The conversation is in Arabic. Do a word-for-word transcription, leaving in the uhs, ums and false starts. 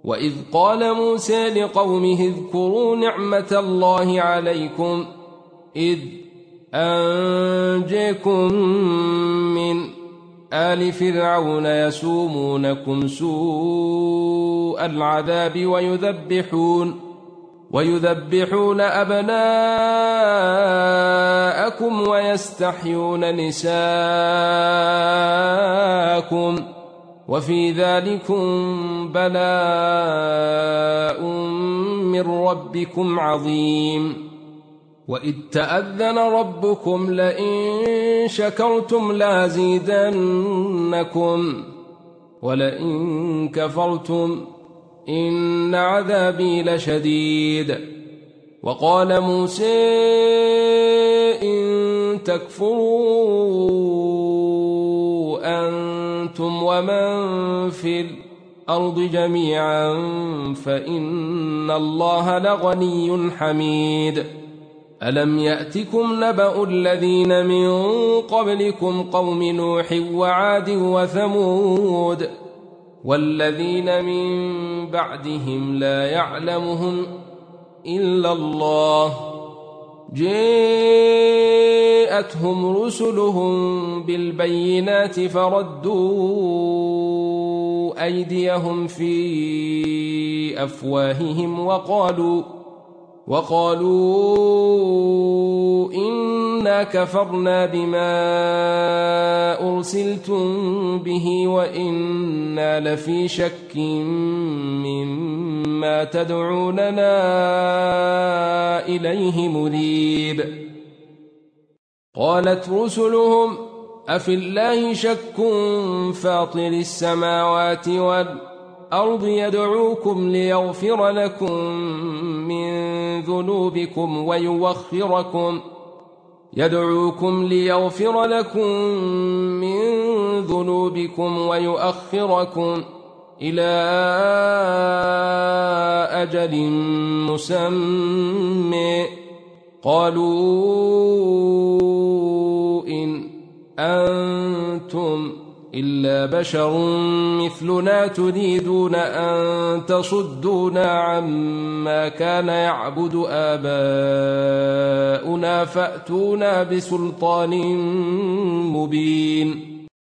وإذ قال موسى لقومه اذكروا نعمة الله عليكم إذ أنجاكم من آل فرعون يسومونكم سوء العذاب ويذبحون ويذبحون أبناءكم ويستحيون نساءكم وفي ذلكم بلاء من ربكم عظيم. وإذ تأذن ربكم لئن شكرتم لازيدنكم ولئن كفرتم إن عذابي لشديد. وقال موسى إن تكفروا أنتم ومن في الأرض جميعا فإن الله لغني حميد. ألم يأتكم نبأ الذين من قبلكم قوم نوح وعاد وثمود والذين من بعدهم لا يعلمهم إلا الله جاءتهم رسلهم بالبينات فردوا أيديهم في أفواههم وقالوا وقالوا إنا كفرنا بما أرسلتم به وإنا لفي شك مما تدعوننا إليه مريب. قالت رسلهم أفي الله شك فاطر السماوات والأرض يدعوكم ليغفر لكم من ذنوبكم ويوخركم يدعوكم ليغفر لكم من ذنوبكم ويؤخركم إلى أجل مسمى قالوا إن أنتم إلا بشر مثلنا تريدون أن تصدونا عما كان يعبد آباؤنا فأتونا بسلطان مبين.